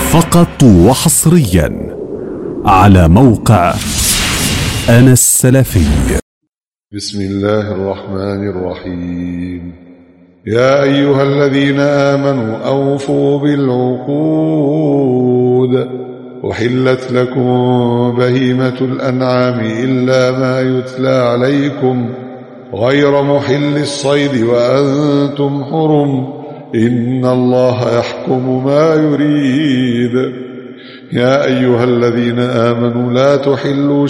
فقط وحصريا على موقع أنا السلفي. بسم الله الرحمن الرحيم. يا أيها الذين آمنوا أوفوا بالعقود، أحلت لكم بهيمة الأنعام إلا ما يتلى عليكم غير محل الصيد وأنتم حرم، إن الله يحكم ما يريد. يا أيها الذين آمنوا لا تحلوا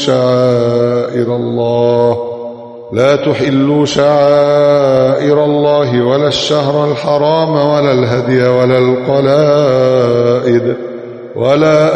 شعائر الله ولا الشهر الحرام ولا الهدي ولا القلائد ولا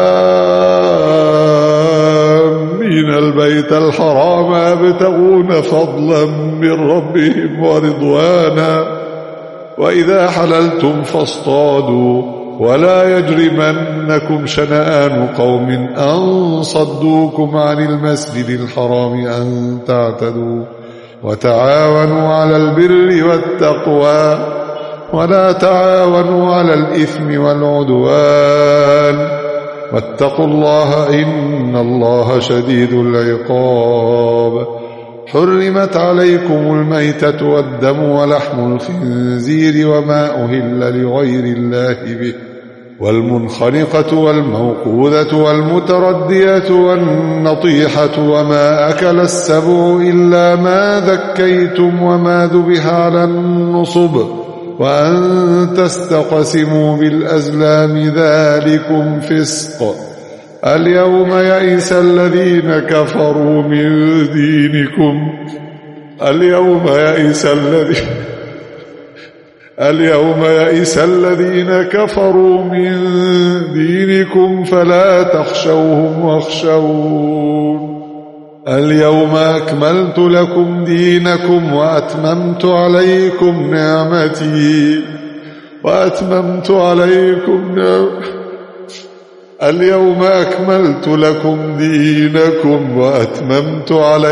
آمين البيت الحرام يبتغون فضلا من ربهم ورضوانا، وإذا حللتم فاصطادوا، ولا يجرمنكم شنآن قوم أن صدوكم عن المسجد الحرام أن تعتدوا، وتعاونوا على البر والتقوى ولا تعاونوا على الإثم والعدوان، واتقوا الله إن الله شديد العقاب. حرمت عليكم الميتة والدم ولحم الخنزير وما أهل لغير الله به، والمنخنقة والموقوذة والمتردية والنطيحة وما أكل السبع إلا ما ذكيتم وما ذبح على النصب، وأن تستقسموا بالأزلام ذلكم فسق. اليوم يئس الذين كفروا من دينكم فلا تخشوهم واخشون. اليوم أكملت لكم دينكم وأتممت عليكم نعمتي اليوم أكملت لكم دينكم وأتممت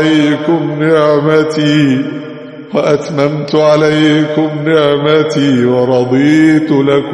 عليكم نعمتي ورضيت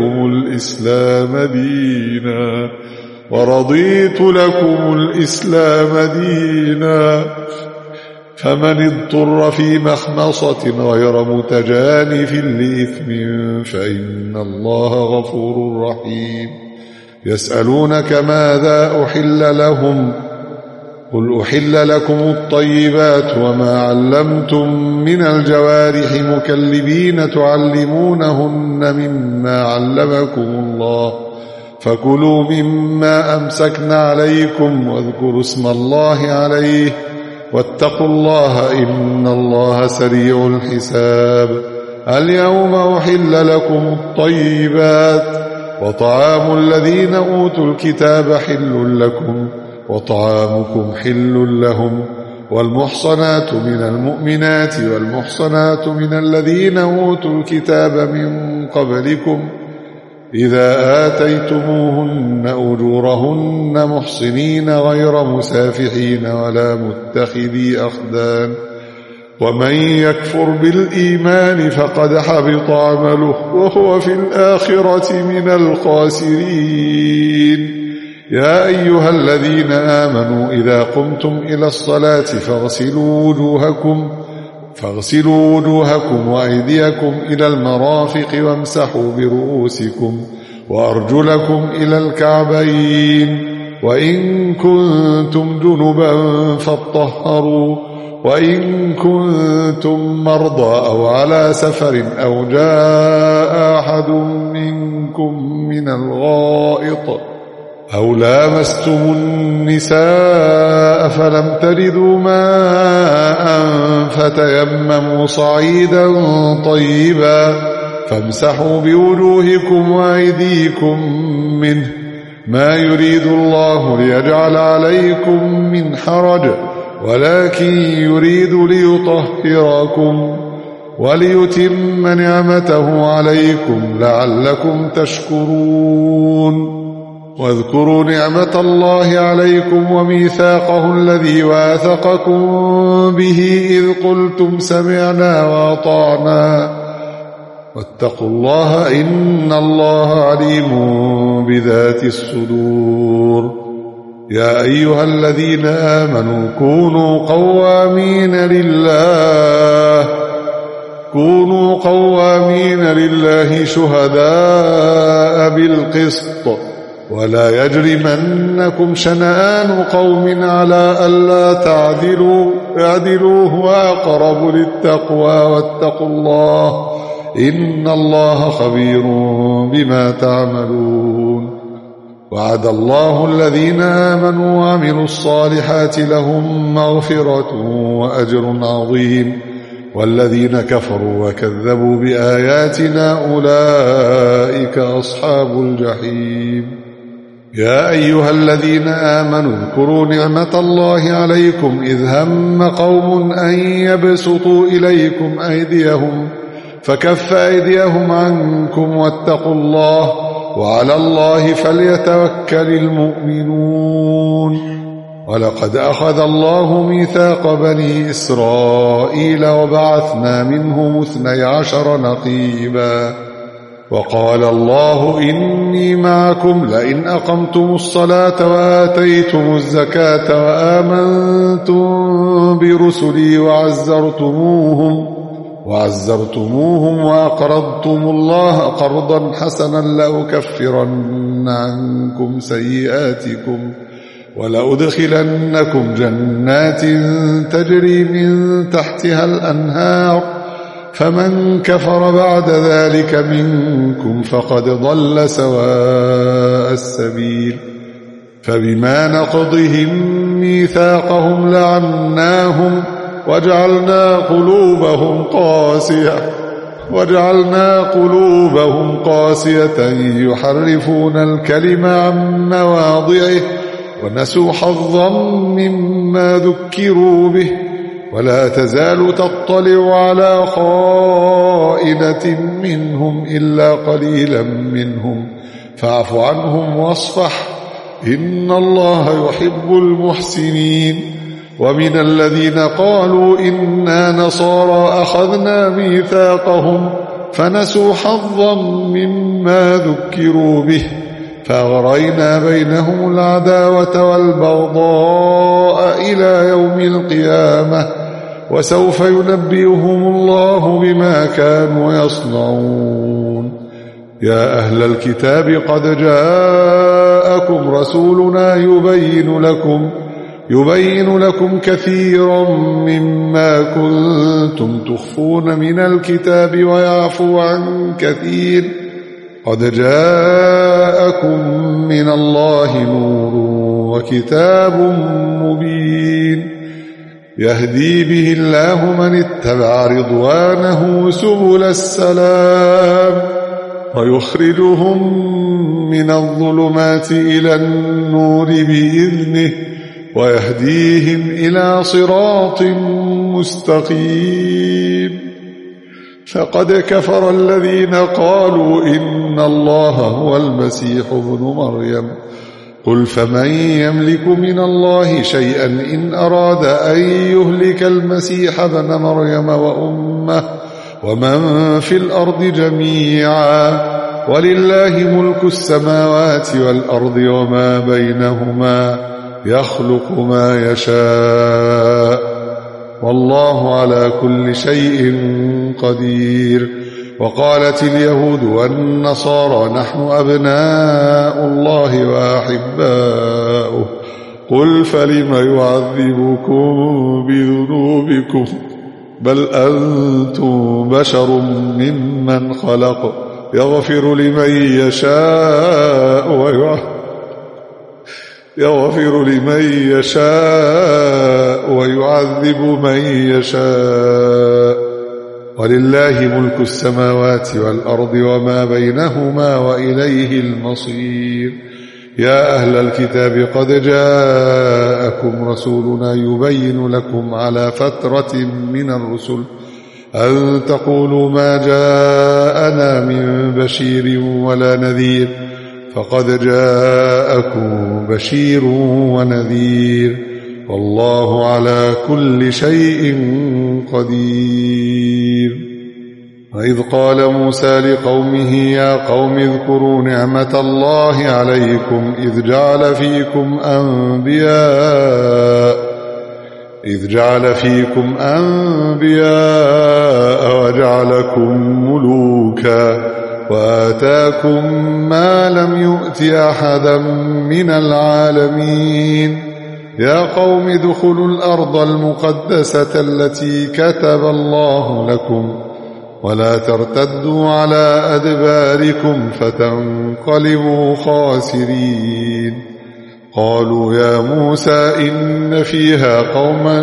لكم الإسلام دينا. فمن اضطر في مخمصة غير متجانف لإثم فإن الله غفور رحيم. يسألونك ماذا أحل لهم، قل أحل لكم الطيبات وما علمتم من الجوارح مكلبين تعلمونهن مما علمكم الله، فكلوا مما أمسكنا عليكم واذكروا اسم الله عليه، واتقوا الله إن الله سريع الحساب. اليوم أحل لكم الطيبات، وطعام الذين أوتوا الكتاب حل لكم وطعامكم حل لهم، والمحصنات من المؤمنات والمحصنات من الذين أوتوا الكتاب من قبلكم إذا آتيتموهن أجورهن محصنين غير مسافحين ولا متخذي أخدان، ومن يكفر بالإيمان فقد حبط عمله وهو في الآخرة من الخاسرين. يا أيها الذين آمنوا إذا قمتم إلى الصلاة فاغسلوا وجوهكم وأيديكم إلى المرافق وامسحوا برؤوسكم وأرجلكم إلى الكعبين، وإن كنتم جنبا فاطهروا، وإن كنتم مرضى أو على سفر أو جاء أحد منكم من الغائط أو لامستم النساء فلم تجدوا ماء فتيمموا صعيدا طيبا فامسحوا بوجوهكم وأيديكم منه، ما يريد الله ليجعل عليكم من حرج ولكن يريد ليطهركم وليتم نعمته عليكم لعلكم تشكرون. واذكروا نعمة الله عليكم وميثاقه الذي واثقكم به إذ قلتم سمعنا وأطعنا واتقوا الله إن الله عليم بذات الصدور. يا أيها الذين آمنوا كونوا قوامين لله شهداء بالقسط، ولا يجرمنكم شنآن قوم على ألا تعدلوا، اعدلوا هو أقرب للتقوى، واتقوا الله إن الله خبير بما تعملون. وعد الله الذين آمنوا وعملوا الصالحات لهم مغفرة وأجر عظيم، والذين كفروا وكذبوا بآياتنا أولئك أصحاب الجحيم. يا أيها الذين آمنوا اذكروا نعمة الله عليكم إذ هم قوم أن يبسطوا إليكم أيديهم فكف أيديهم عنكم، واتقوا الله وعلى الله فليتوكل المؤمنون. ولقد أخذ الله ميثاق بني إسرائيل وبعثنا منهم 12 نقيبا، وقال الله إني معكم لئن أقمتم الصلاة وآتيتم الزكاة وآمنتم برسلي وعزرتموهم وأقرضتم الله قرضا حسنا لأكفرن عنكم سيئاتكم ولأدخلنكم جنات تجري من تحتها الأنهار، فمن كفر بعد ذلك منكم فقد ضل سواء السبيل. فبما نقضهم ميثاقهم لعناهم وجعلنا قلوبهم قاسية يحرفون الكلم عن مواضعه ونسوا حظا مما ذكروا به، ولا تزال تطلع على خائنة منهم إلا قليلا منهم، فاعف عنهم واصفح إن الله يحب المحسنين. ومن الذين قالوا إنا نصارى أخذنا ميثاقهم فنسوا حظا مما ذكروا به، فأغرينا بينهم العداوة والبغضاء إلى يوم القيامة، وسوف ينبئهم الله بما كانوا يصنعون. يا أهل الكتاب قد جاءكم رسولنا يبين لكم كثيرا مما كنتم تخفون من الكتاب ويعفو عن كثير، قد جاءكم من الله نور وكتاب مبين يهدي به الله من اتبع رضوانه سبل السلام، ويخرجهم من الظلمات إلى النور بإذنه، ويهديهم إلى صراط مستقيم. فقد كفر الذين قالوا إن الله هو المسيح ابن مريم، قل فمن يملك من الله شيئا إن أراد أن يهلك المسيح ابن مريم وأمه ومن في الأرض جميعا، ولله ملك السماوات والأرض وما بينهما، يخلق ما يشاء، والله على كل شيء قدير. وقالت اليهود والنصارى نحن أبناء الله وأحباؤه، قل فلم يعذبكم بذنوبكم بل أنتم بشر ممن خلق، يغفر لمن يشاء ويعذب من يشاء، ولله ملك السماوات والأرض وما بينهما وإليه المصير. يا أهل الكتاب قد جاءكم رسولنا يبين لكم على فترة من الرسل أن تقولوا ما جاءنا من بشير ولا نذير، فقد جاءكم بشير ونذير، والله على كل شيء قدير. وإذ قال موسى لقومه يا قوم اذكروا نعمة الله عليكم إذ جعل فيكم أنبياء وجعلكم ملوكا وآتاكم ما لم يؤت أحدا من العالمين يا قوم ادخلوا الأرض المقدسة التي كتب الله لكم ولا ترتدوا على أدباركم فتنقلبوا خاسرين قالوا يا موسى إن فيها قوما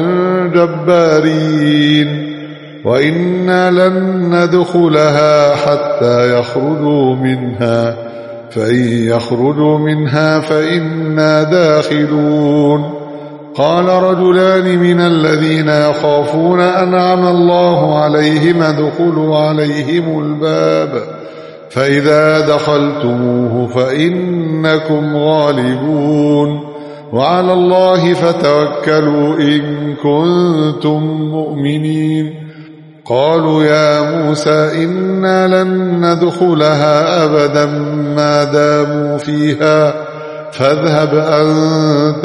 جبارين وإنا لن ندخلها حتى يخرجوا منها فإن يخرجوا منها فإنا داخلون قال رجلان من الذين يخافون أنعم الله عليهم ادخلوا عليهم الباب فإذا دخلتموه فإنكم غالبون وعلى الله فتوكلوا إن كنتم مؤمنين قالوا يا موسى إنا لن ندخلها أبدا ما داموا فيها فاذهب أنت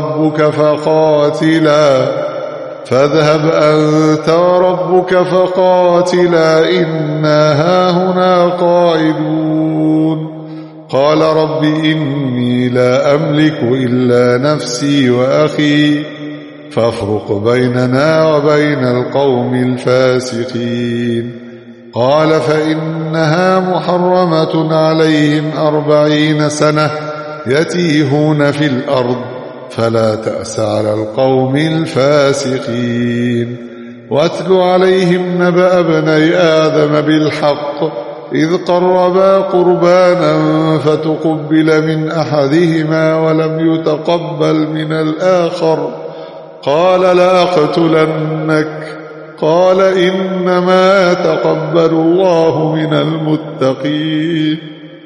وربك فقاتلا إنا هاهنا قاعدون قال رب إني لا أملك إلا نفسي وأخي فافرق بيننا وبين القوم الفاسقين قال فإنها محرمة عليهم 40 سنة يتيهون في الأرض فلا تأس على القوم الفاسقين واتل عليهم نبأ ابني آدم بالحق إذ قربا قربانا فتقبل من أحدهما ولم يتقبل من الآخر قال لأقتلنك قال إنما يتقبل الله من المتقين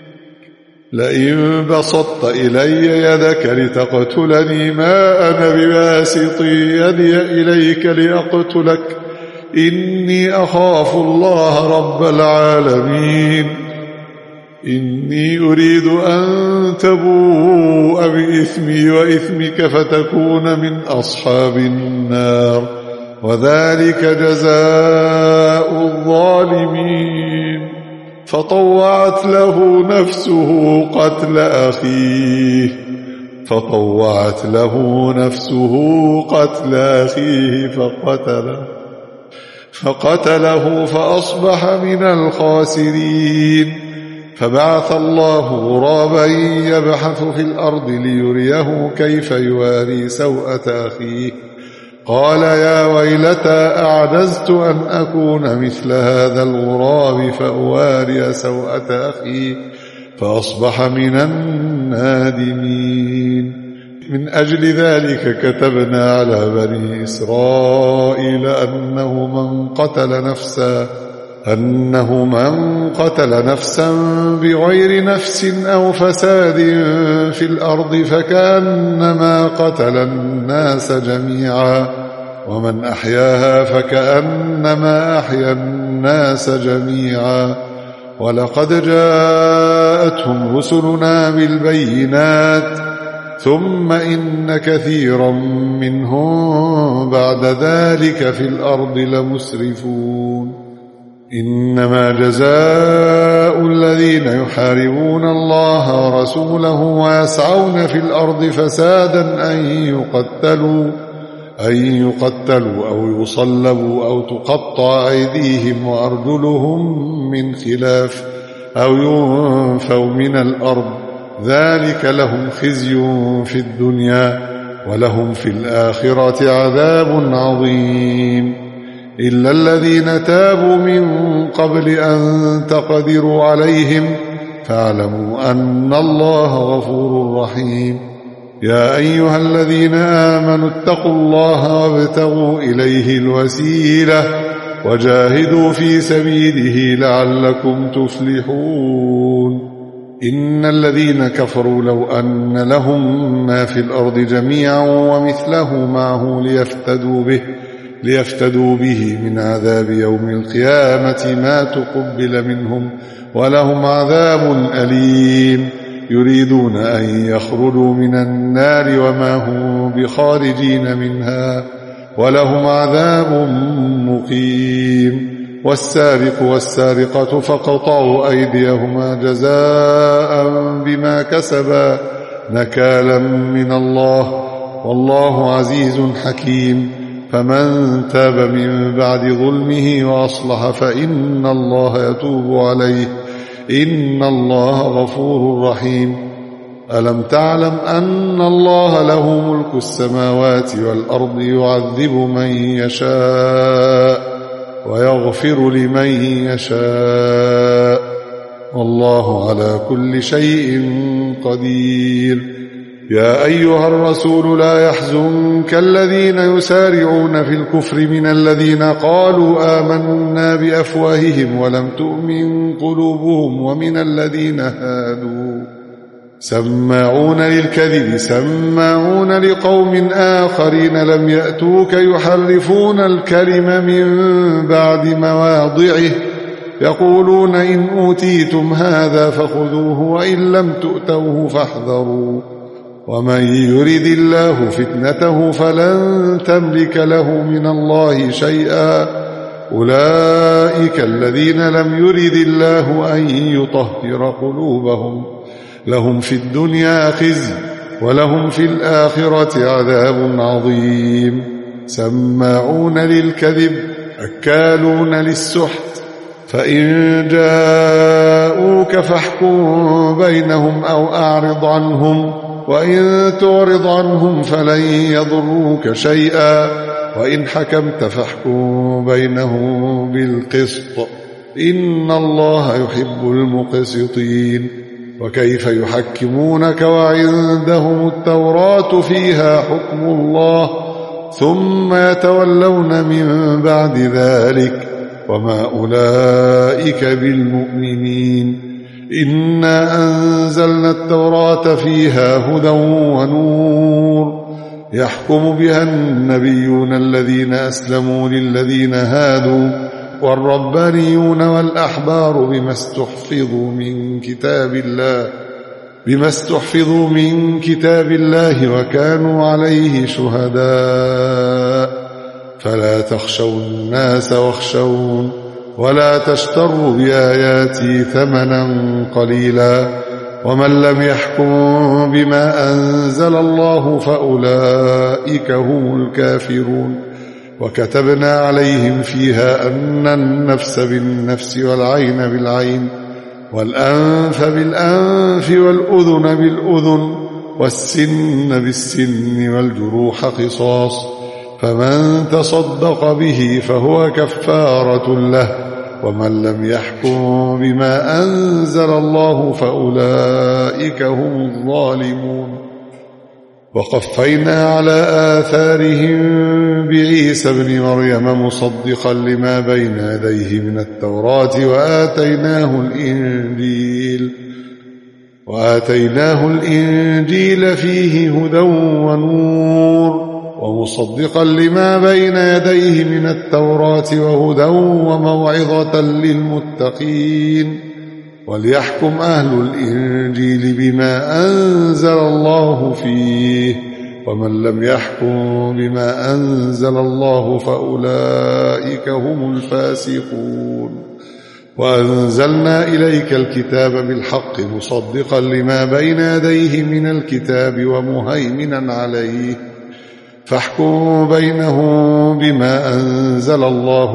لئن بسطت إلي يدك لتقتلني ما أنا بباسط يدي إليك لأقتلك إني أخاف الله رب العالمين إني أريد أن تبوء بإثمي وإثمك فتكون من أصحاب النار وذلك جزاء الظالمين فطوعت له نفسه قتل أخيه فقتله فأصبح من الخاسرين فبعث الله غرابا يبحث في الأرض ليريه كيف يواري سوءة أخيه قال يا ويلتى أعجزت أن أكون مثل هذا الغراب فأواري سوءة أخي فأصبح من النادمين من أجل ذلك كتبنا على بني إسرائيل أنه من قتل نفسا بغير نفس أو فساد في الأرض فكأنما قتل الناس جميعا ومن أحياها فكأنما أحيا الناس جميعا ولقد جاءتهم رسلنا بالبينات ثم إن كثيرا منهم بعد ذلك في الأرض لمسرفون إنما جزاء الذين يحاربون الله ورسوله ويسعون في الأرض فسادا أن يقتلوا أو يصلبوا أو تقطع أيديهم وأرجلهم من خلاف أو ينفوا من الأرض ذلك لهم خزي في الدنيا ولهم في الآخرة عذاب عظيم إلا الذين تابوا من قبل أن تقدروا عليهم فاعلموا أن الله غفور رحيم يا أيها الذين آمنوا اتقوا الله وابتغوا إليه الوسيلة وجاهدوا في سبيله لعلكم تفلحون إن الذين كفروا لو أن لهم ما في الأرض جميعا ومثله معه ليفتدوا به من عذاب يوم القيامة ما تقبل منهم ولهم عذاب أليم يريدون أن يخرجوا من النار وما هم بخارجين منها ولهم عذاب مقيم والسارق والسارقة فاقطعوا أيديهما جزاء بما كسبا نكالا من الله والله عزيز حكيم فمن تاب من بعد ظلمه وأصلح فإن الله يتوب عليه إن الله غفور رحيم ألم تعلم أن الله له ملك السماوات والأرض يعذب من يشاء ويغفر لمن يشاء والله على كل شيء قدير يا أيها الرسول لا يحزنك الذين يسارعون في الكفر من الذين قالوا آمنا بأفواههم ولم تؤمن قلوبهم ومن الذين هادوا سماعون للكذب سماعون لقوم آخرين لم يأتوك يحرفون الكلم من بعد مواضعه يقولون إن أوتيتم هذا فخذوه وإن لم تؤتوه فاحذروا ومن يرد الله فتنته فلن تملك له من الله شيئا أولئك الذين لم يرد الله أن يطهر قلوبهم لهم في الدنيا خزي ولهم في الآخرة عذاب عظيم سماعون للكذب أكالون للسحت فإن جاءوك فاحكم بينهم أو أعرض عنهم وإن تعرض عنهم فلن يضروك شيئا وإن حكمت فاحكم بينهم بالقسط إن الله يحب المقسطين وكيف يحكمونك وعندهم التوراة فيها حكم الله ثم يتولون من بعد ذلك وما أولئك بالمؤمنين إنا أنزلنا التوراة فيها هدى ونور يحكم بها النبيون الذين أسلموا للذين هادوا والربانيون والأحبار بما استحفظوا من كتاب الله وكانوا عليه شهداء فلا تخشوا الناس واخشون ولا تشتروا بآياتي ثمنا قليلا ومن لم يحكم بما أنزل الله فأولئك هم الكافرون وكتبنا عليهم فيها أن النفس بالنفس والعين بالعين والأنف بالأنف والأذن بالأذن والسن بالسن والجروح قصاص فمن تصدق به فهو كفارة له ومن لم يحكم بما أنزل الله فأولئك هم الظالمون وقفينا على آثارهم بعيسى ابن مريم مصدقا لما بين يديه من التوراة وآتيناه الإنجيل فيه هدى ونور ومصدقا لما بين يديه من التوراة وهدى وموعظة للمتقين وليحكم أهل الإنجيل بما أنزل الله فيه ومن لم يحكم بما أنزل الله فأولئك هم الفاسقون وأنزلنا إليك الكتاب بالحق مصدقا لما بين يديه من الكتاب ومهيمنا عليه فاحكم بينهم بما أنزل الله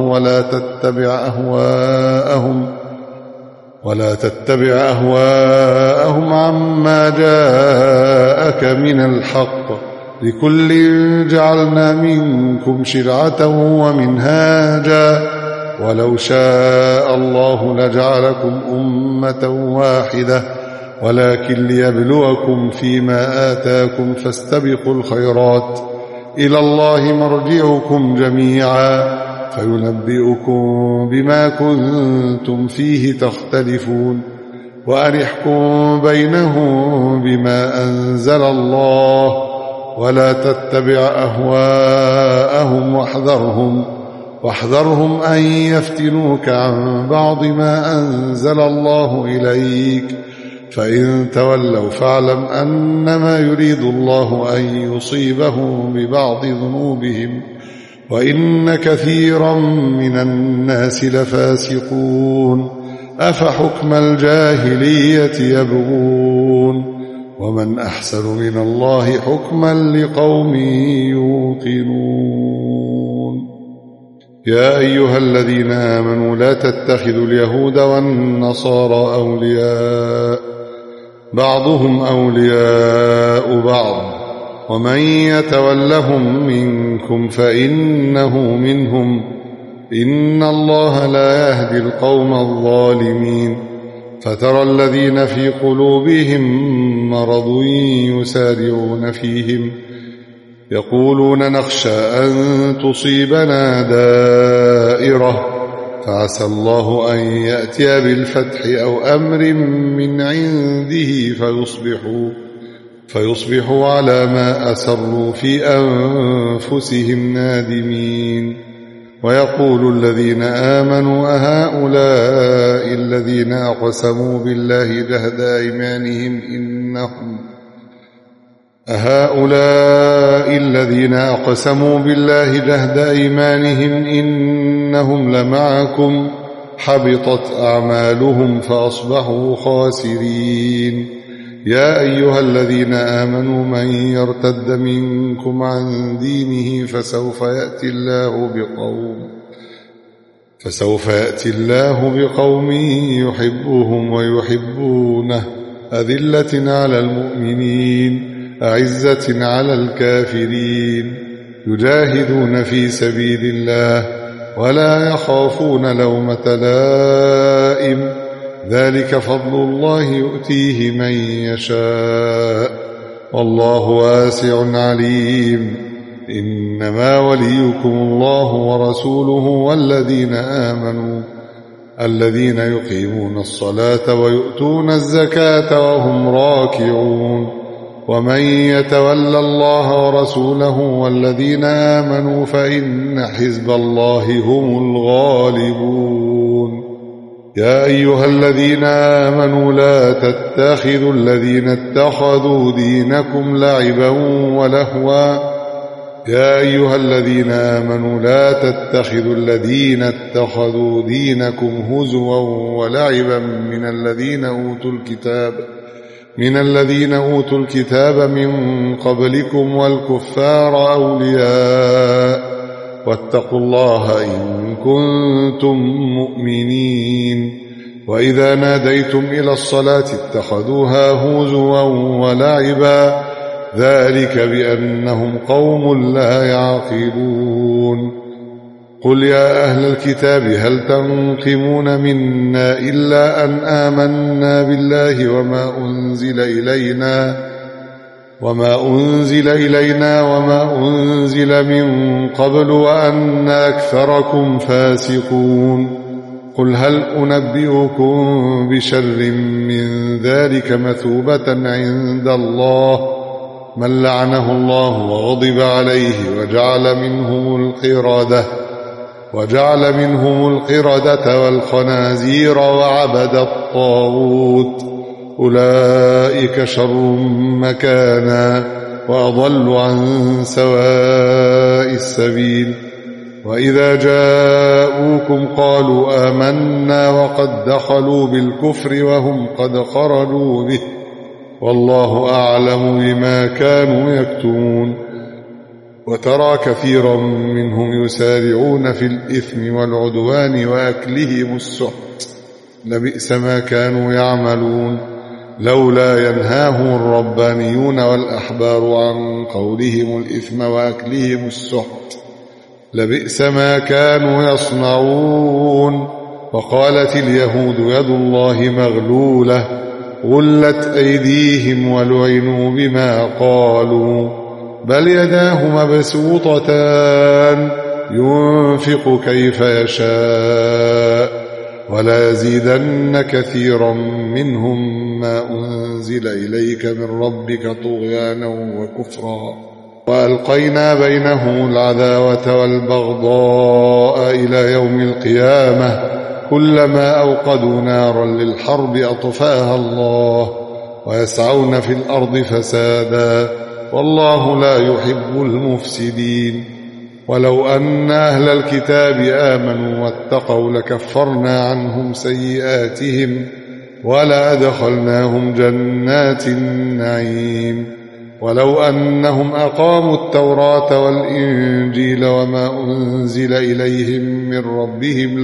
ولا تتبع أهواءهم عما جاءك من الحق لكل جعلنا منكم شرعة ومنهاجا ولو شاء الله لجعلكم أمة واحدة ولكن ليبلوكم فيما آتاكم فاستبقوا الخيرات إلى الله مرجعكم جميعا فينبئكم بما كنتم فيه تختلفون وأن احكم بينهم بما أنزل الله ولا تتبع أهواءهم واحذرهم أن يفتنوك عن بعض ما أنزل الله إليك، فإن تولوا فاعلم أنما يريد الله أن يصيبهم ببعض ذنوبهم وإن كثيرا من الناس لفاسقون. أفحكم الجاهلية يبغون ومن أحسن من الله حكما لقوم يوقنون. يا أيها الذين آمنوا لا تتخذوا اليهود والنصارى أولياء بعضهم أولياء بعض ومن يتولهم منكم فإنه منهم إن الله لا يهدي القوم الظالمين. فترى الذين في قلوبهم مرض يسارعون فيهم يقولون نخشى أن تصيبنا دائرة فعسى الله أن يأتي بالفتح أو أمر من عنده فيصبحوا على ما أسروا في أنفسهم نادمين. ويقول الذين آمنوا أهؤلاء الذين أقسموا بالله جهد أيمانهم إنهم لمعكم حبطت أعمالهم فأصبحوا خاسرين. يا أيها الذين آمنوا من يرتد منكم عن دينه فسوف يأتي الله بقوم يحبهم ويحبونه أذلة على المؤمنين أعزة على الكافرين يجاهدون في سبيل الله ولا يخافون لومة لائم ذلك فضل الله يؤتيه من يشاء والله واسع عليم. إنما وليكم الله ورسوله والذين آمنوا الذين يقيمون الصلاة ويؤتون الزكاة وهم راكعون. ومن يتول الله ورسوله والذين آمنوا فإن حزب الله هم الغالبون. يا أيها الذين آمنوا لا تتخذوا الذين اتخذوا دينكم هزوا ولعبا من الذين أوتوا الكتاب من قبلكم والكفار أولياء واتقوا الله إن كنتم مؤمنين. وإذا ناديتم إلى الصلاة اتخذوها هزوا ولعبا ذلك بأنهم قوم لا يعقلون. قل يا أهل الكتاب هل تنقمون منا إلا أن آمنا بالله وما أنزل إلينا وما أنزل من قبل وأن أكثركم فاسقون. قل هل أنبئكم بشر من ذلك مثوبة عند الله من لعنه الله وغضب عليه وجعل منهم القردة والخنازير وعبد الطاغوت أولئك شر مكانا وأضل عن سواء السبيل. وإذا جاءوكم قالوا آمنا وقد دخلوا بالكفر وهم قد خرجوا به والله أعلم بما كانوا يكتمون. وترى كثيرا منهم يسارعون في الإثم والعدوان وأكلهم السحت لبئس ما كانوا يعملون. لولا ينهاهم الربانيون والأحبار عن قولهم الإثم وأكلهم السحت لبئس ما كانوا يصنعون. وقالت اليهود يد الله مغلولة غلت أيديهم ولعنوا بما قالوا بل يداه مبسوطتان ينفق كيف يشاء ولا يزيدن كثيرا منهم ما أنزل إليك من ربك طغيانا وكفرا وألقينا بينهم العداوة والبغضاء إلى يوم القيامة كلما أوقدوا نارا للحرب أطفأها الله ويسعون في الأرض فسادا والله لا يحب المفسدين. ولو أن أهل الكتاب آمنوا واتقوا لكفرنا عنهم سيئاتهم ولأدخلناهم جنات النعيم. ولو أنهم أقاموا التوراة والإنجيل وما أنزل إليهم من ربهم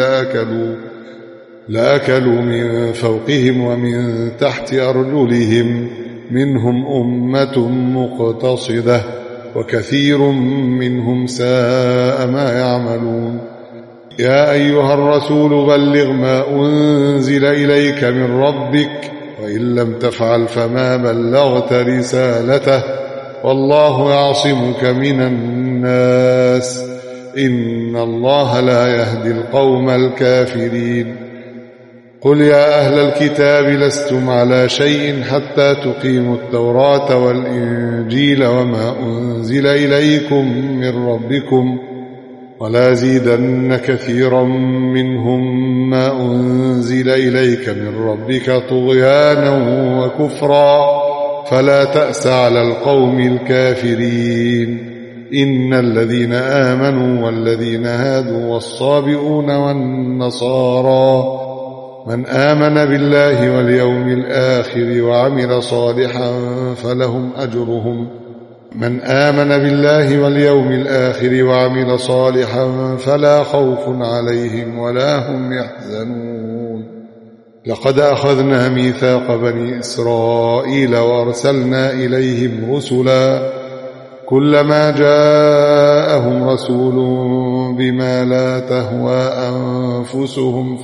لأكلوا من فوقهم ومن تحت أرجلهم منهم أمة مقتصدة وكثير منهم ساء ما يعملون. يا أيها الرسول بلغ ما أنزل إليك من ربك وإن لم تفعل فما بلغت رسالته والله يعصمك من الناس إن الله لا يهدي القوم الكافرين. قل يا أهل الكتاب لستم على شيء حتى تقيموا التوراة والإنجيل وما أنزل إليكم من ربكم ولا زيدن كثيرا منهم ما أنزل إليك من ربك طغيانا وكفرا فلا تأس على القوم الكافرين. إن الذين آمنوا والذين هادوا والصابئون والنصارى من آمن بالله واليوم الآخر وعمل صالحا فلهم أجرهم من آمن بالله واليوم الآخر وعمل صالحا فلا خوف عليهم ولا هم يحزنون. لقد أخذنا ميثاق بني إسرائيل وأرسلنا إليهم رسلا كلما جاءهم رسول بما لا تهوى أنفسهم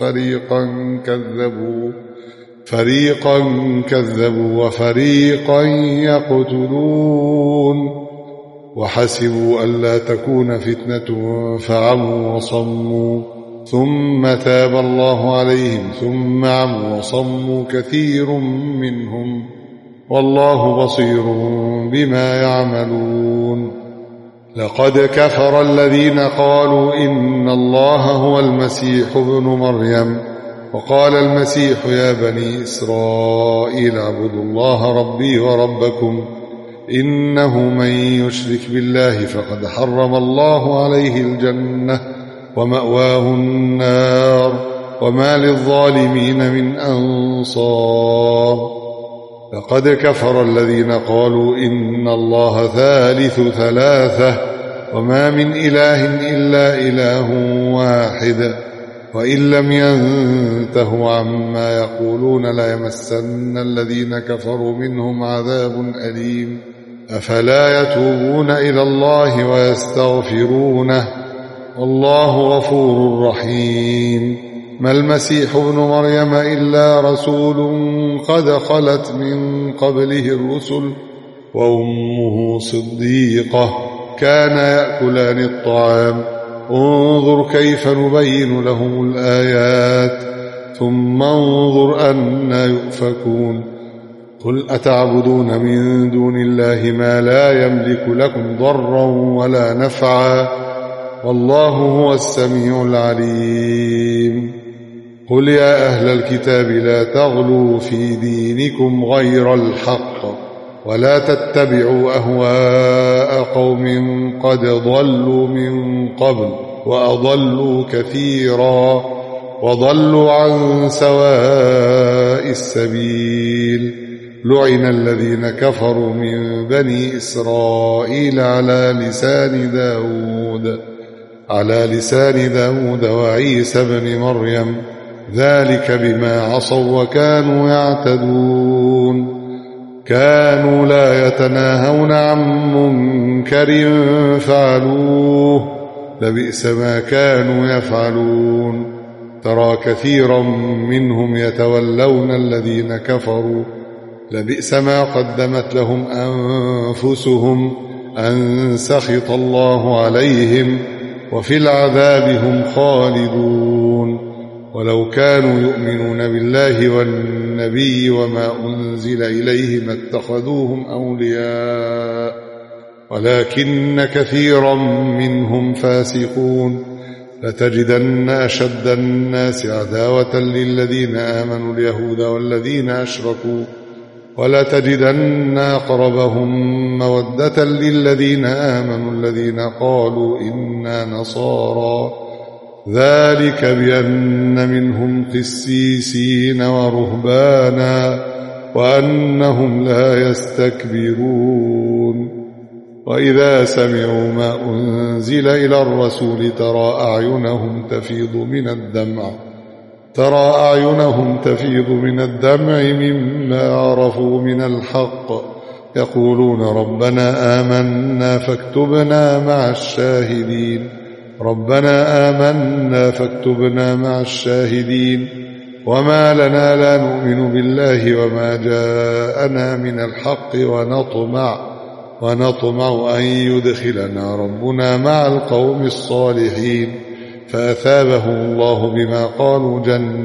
فريقا كذبوا وفريقا يقتلون وحسبوا ألا تكون فتنة فعموا وصموا ثم تاب الله عليهم ثم عموا وصموا كثير منهم والله بصير بما يعملون. لقد كفر الذين قالوا إن الله هو المسيح ابن مريم وقال المسيح يا بني إسرائيل اعبدوا الله ربي وربكم إنه من يشرك بالله فقد حرم الله عليه الجنة ومأواه النار وما للظالمين من أنصار. لقد كفر الذين قالوا إن الله ثالث ثلاثة وما من إله إلا إله واحد وإن لم ينتهوا عما يقولون ليمسن الذين كفروا منهم عذاب أليم. أفلا يتوبون إلى الله ويستغفرونه والله غفور رحيم. ما المسيح ابن مريم إلا رسول قد خلت من قبله الرسل وأمه صديقة كان يأكلان الطعام انظر كيف نبين لهم الآيات ثم انظر أنى يؤفكون. قل أتعبدون من دون الله ما لا يملك لكم ضرا ولا نفعا والله هو السميع العليم. قل يا أهل الكتاب لا تغلوا في دينكم غير الحق ولا تتبعوا أهواء قوم قد ضلوا من قبل وأضلوا كثيرا وضلوا عن سواء السبيل. لعن الذين كفروا من بني إسرائيل على لسان داود وعيسى بن مريم ذلك بما عصوا وكانوا يعتدون. كانوا لا يتناهون عن منكر فعلوه لبئس ما كانوا يفعلون. ترى كثيرا منهم يتولون الذين كفروا لبئس ما قدمت لهم أنفسهم أن سخط الله عليهم وفي العذاب هم خالدون. ولو كانوا يؤمنون بالله والنبي وما أنزل إليه ما اتخذوهم أولياء ولكن كثيرا منهم فاسقون. لتجدن أشد الناس عداوة للذين آمنوا اليهود والذين أشركوا، ولتجدن أقربهم مودة للذين آمنوا الذين قالوا إنا نصارى، ذلك بأن منهم قسيسين ورهبانا وأنهم لا يستكبرون. وإذا سمعوا ما أنزل إلى الرسول ترى أعينهم تفيض من الدمع مما عرفوا من الحق، يقولون ربنا آمنا فاكتبنا مع الشاهدين. وما لنا لا نؤمن بالله وما جاءنا من الحق ونطمع أن يدخلنا ربنا مع القوم الصالحين. فأثابهم الله بما قالوا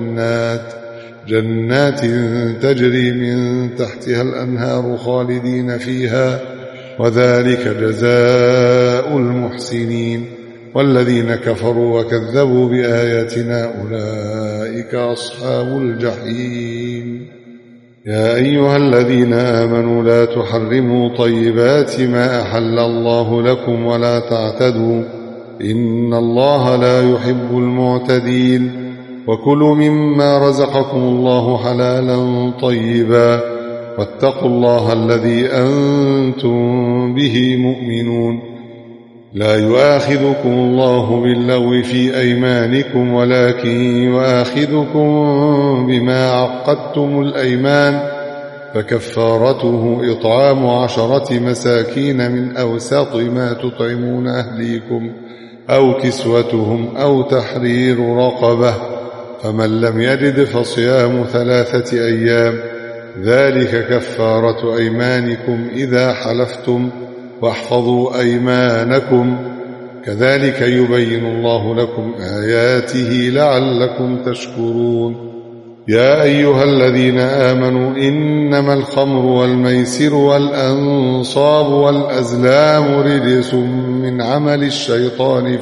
جنات تجري من تحتها الأنهار خالدين فيها، وذلك جزاء المحسنين. والذين كفروا وكذبوا بآياتنا أولئك أصحاب الجحيم. يا أيها الذين آمنوا لا تحرموا طيبات ما أحل الله لكم ولا تعتدوا، إن الله لا يحب المعتدين. وكلوا مما رزقكم الله حلالا طيبا، واتقوا الله الذي أنتم به مؤمنون. لا يؤاخذكم الله باللغو في أيمانكم، ولكن يؤاخذكم بما عقدتم الأيمان، فكفارته إطعام 10 مساكين من أوسط ما تطعمون أهليكم أو كسوتهم أو تحرير رقبة، فمن لم يجد فصيام 3 أيام، ذلك كفارة أيمانكم إذا حلفتم، واحفظوا أيمانكم، كذلك يبين الله لكم آياته لعلكم تشكرون. يا أيها الذين آمنوا إنما الخمر والميسر والأنصاب والأزلام رجس من عمل الشيطان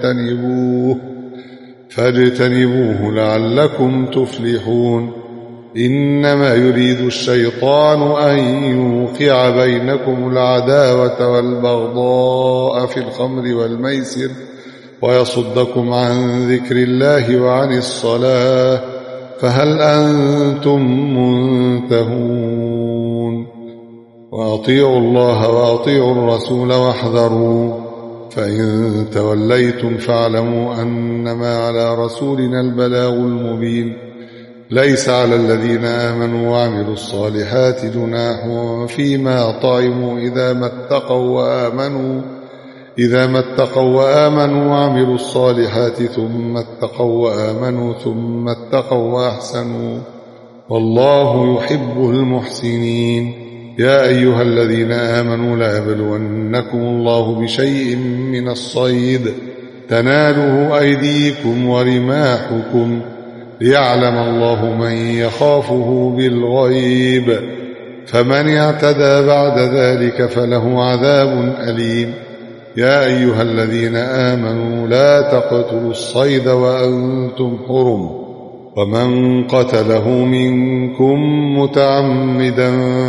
فاجتنبوه لعلكم تفلحون. إنما يريد الشيطان أن يوقع بينكم العداوة والبغضاء في الخمر والميسر ويصدكم عن ذكر الله وعن الصلاة، فهل أنتم منتهون؟ وأطيعوا الله وأطيعوا الرسول واحذروا، فإن توليتم فاعلموا أنما على رسولنا البلاغ المبين. ليس على الذين آمنوا وعملوا الصالحات جناح فيما طعموا إذا ما اتقوا وآمنوا وعملوا الصالحات ثم اتقوا وأحسنوا، والله يحب المحسنين. يا أيها الذين آمنوا لا يبلونكم الله بشيء من الصيد تناله أيديكم ورماحكم، ليعلم الله من يخافه بالغيب، فمن اعتدى بعد ذلك فله عذاب أليم. يا أيها الذين آمنوا لا تقتلوا الصيد وأنتم حرم، ومن قتله منكم متعمدا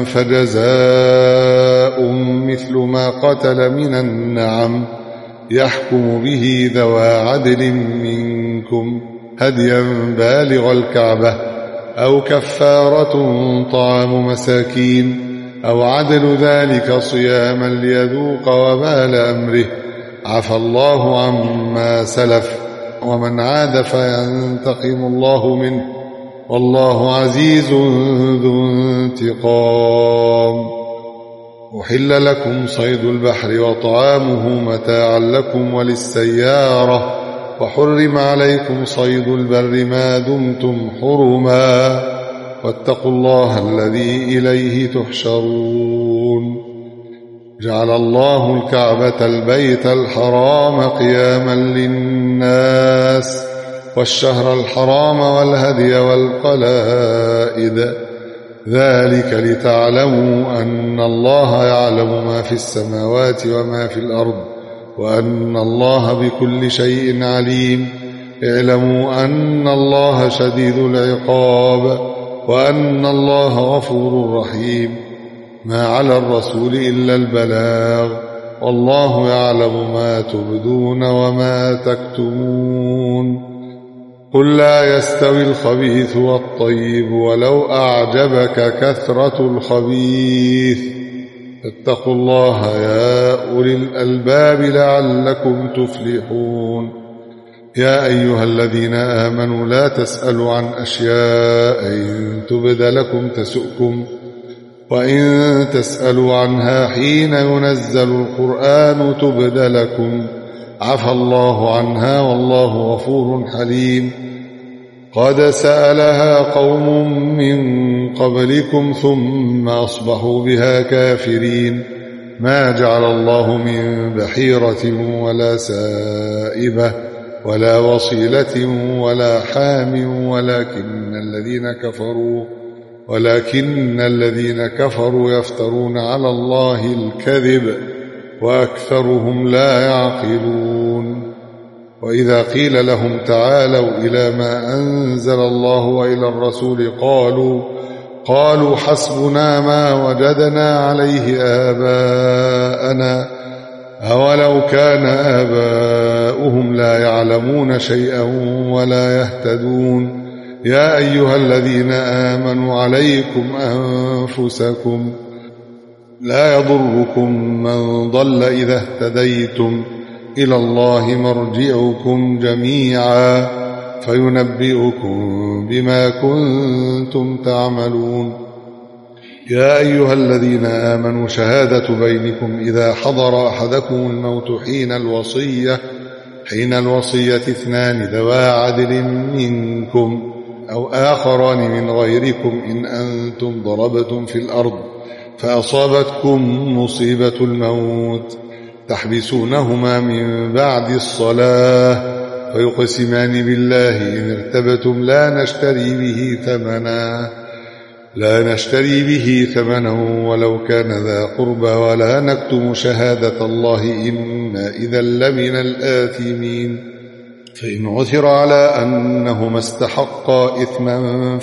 فجزاء مثل ما قتل من النعم، يحكم به ذوى عدل منكم هديا بالغ الكعبة، أو كفارة طعام مساكين، أو عدل ذلك صياما ليذوق وبال أمره، عفى الله عما سلف، ومن عاد فينتقم الله منه، والله عزيز ذو انتقام. أحل لكم صيد البحر وطعامه متاعا لكم وللسيارة، وحرم عليكم صيد البر ما دمتم حرما، واتقوا الله الذي إليه تحشرون. جعل الله الكعبة البيت الحرام قياما للناس، والشهر الحرام والهدي والقلائد، ذلك لتعلموا أن الله يعلم ما في السماوات وما في الأرض وأن الله بكل شيء عليم. اعلموا أن الله شديد العقاب وأن الله غفور رحيم. ما على الرسول إلا البلاغ والله يعلم ما تبدون وما تكتمون. قل لا يستوي الخبيث والطيب ولو أعجبك كثرة الخبيث. اتقوا الله يا أولي الألباب لعلكم تفلحون. يا أيها الذين آمنوا لا تسألوا عن أشياء إن تبد لكم تسؤكم وإن تسألوا عنها حين ينزل القرآن تبد لكم عفى الله عنها والله غفور حليم. قد سألها قوم من قبلكم ثم أصبحوا بها كافرين. ما جعل الله من بحيرة ولا سائبة ولا وصيلة ولا حام ولكن الذين كفروا يفترون على الله الكذب وأكثرهم لا يعقلون. وإذا قيل لهم تعالوا إلى ما أنزل الله وإلى الرسول قالوا حسبنا ما وجدنا عليه آباءنا أولو كان آباؤهم لا يعلمون شيئا ولا يهتدون. يا أيها الذين آمنوا عليكم أنفسكم لا يضركم من ضل إذا اهتديتم إلى الله مرجعكم جميعا فينبئكم بما كنتم تعملون. يا أيها الذين آمنوا شهادة بينكم إذا حضر أحدكم الموت حين الوصية 2 ذوى عدل منكم أو آخران من غيركم إن أنتم ضربتم في الأرض فأصابتكم مصيبة الموت تحبسونهما من بعد الصلاة فيقسمان بالله إن ارتبتم لا نشتري به ثمنا ولو كان ذا قربى ولا نكتم شهادة الله إنا إذا لمن الآثمين. فإن عثر على أنهما استحقا إثما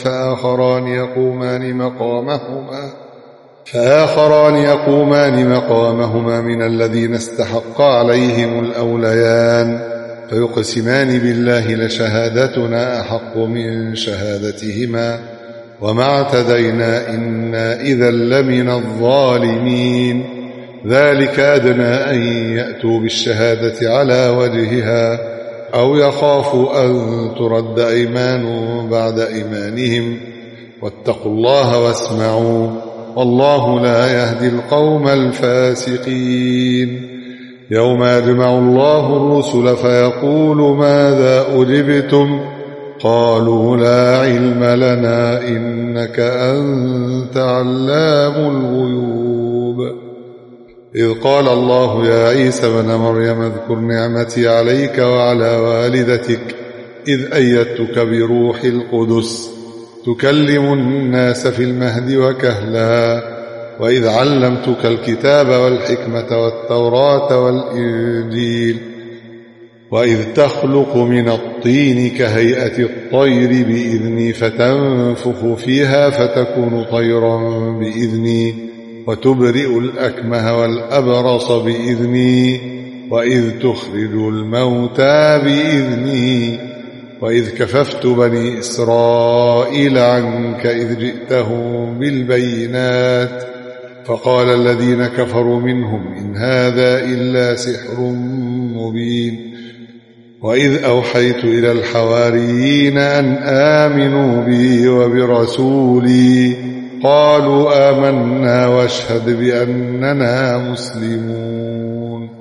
فآخران يقومان مقامهما من الذين استحق عليهم الأوليان فيقسمان بالله لشهادتنا أحق من شهادتهما وما اعتدينا إنا إذا لمن الظالمين. ذلك أدنى أن يأتوا بالشهادة على وجهها أو يخافوا أن ترد أيمان بعد أيمانهم واتقوا الله واسمعوا والله لا يهدي القوم الفاسقين. يوم يجمع الله الرسل فيقول ماذا أجبتم قالوا لا علم لنا إنك أنت علام الغيوب. إذ قال الله يا عيسى ابن مريم اذكر نعمتي عليك وعلى والدتك إذ أيدتك بروح القدس تكلم الناس في المهد وكهلا وإذ علمتك الكتاب والحكمة والتوراة والإنجيل وإذ تخلق من الطين كهيئة الطير بإذني فتنفخ فيها فتكون طيرا بإذني وتبرئ الأكمه والأبرص بإذني وإذ تخرج الموتى بإذني وإذ كففت بني إسرائيل عنك إذ جئتهم بالبينات فقال الذين كفروا منهم إن هذا إلا سحر مبين. وإذ أوحيت إلى الحواريين أن آمنوا بي وبرسولي قالوا آمنا واشهد بأننا مسلمون.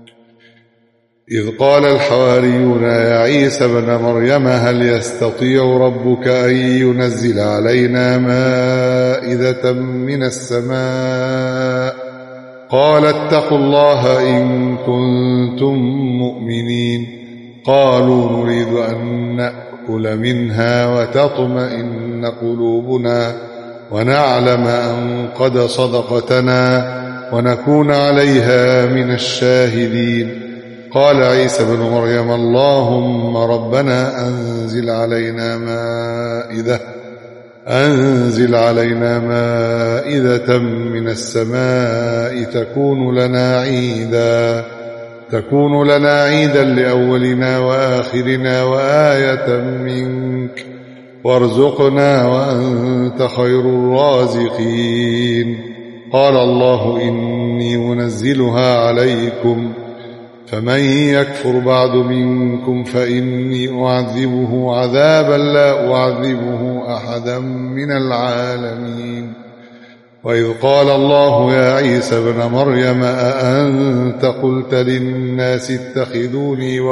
إذ قال الحواريون يا عيسى ابن مريم هل يستطيع ربك أن ينزل علينا مائدة من السماء قال اتقوا الله إن كنتم مؤمنين. قالوا نريد أن نأكل منها وتطمئن قلوبنا ونعلم أن قد صدقتنا ونكون عليها من الشاهدين. قال عيسى بن مريم اللهم ربنا أنزل علينا مائدة من السماء تكون لنا عيدا لأولنا وآخرنا وآية منك وارزقنا وأنت خير الرازقين. قال الله إني منزلها عليكم فمن يكفر بعد منكم فإني أعذبه عذابا لا أعذبه أحدا من العالمين. وإذ قال الله يا عيسى ابن مريم أأنت قلت للناس اتخذوني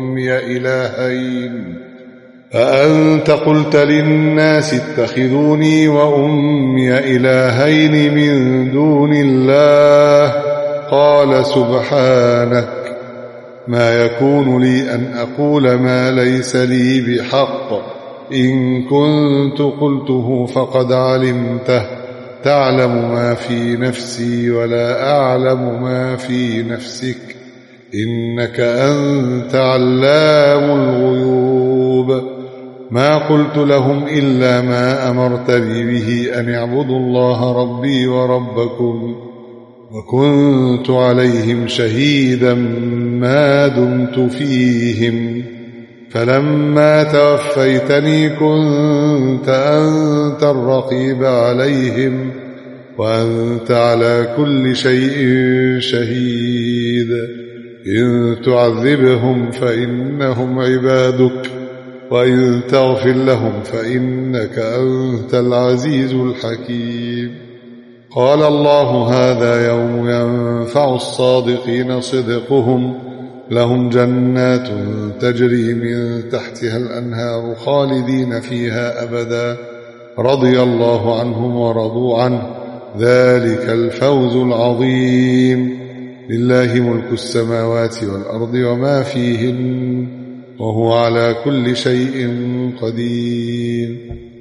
وأمي إلهين من دون الله؟ قال سبحانك ما يكون لي أن أقول ما ليس لي بحق، إن كنت قلته فقد علمته، تعلم ما في نفسي ولا أعلم ما في نفسك، إنك أنت علام الغيوب. ما قلت لهم إلا ما أمرتني به أن اعبدوا الله ربي وربكم، وكنت عليهم شهيدا ما دمت فيهم، فلما توفيتني كنت أنت الرقيب عليهم وأنت على كل شيء شهيد. إن تعذبهم فإنهم عبادك وإن تغفر لهم فإنك أنت العزيز الحكيم. قال الله هذا يوم ينفع الصادقين صدقهم، لهم جنات تجري من تحتها الأنهار خالدين فيها أبدا، رضي الله عنهم ورضوا عنه، ذلك الفوز العظيم. لله ملك السماوات والأرض وما فيهن وهو على كل شيء قدير.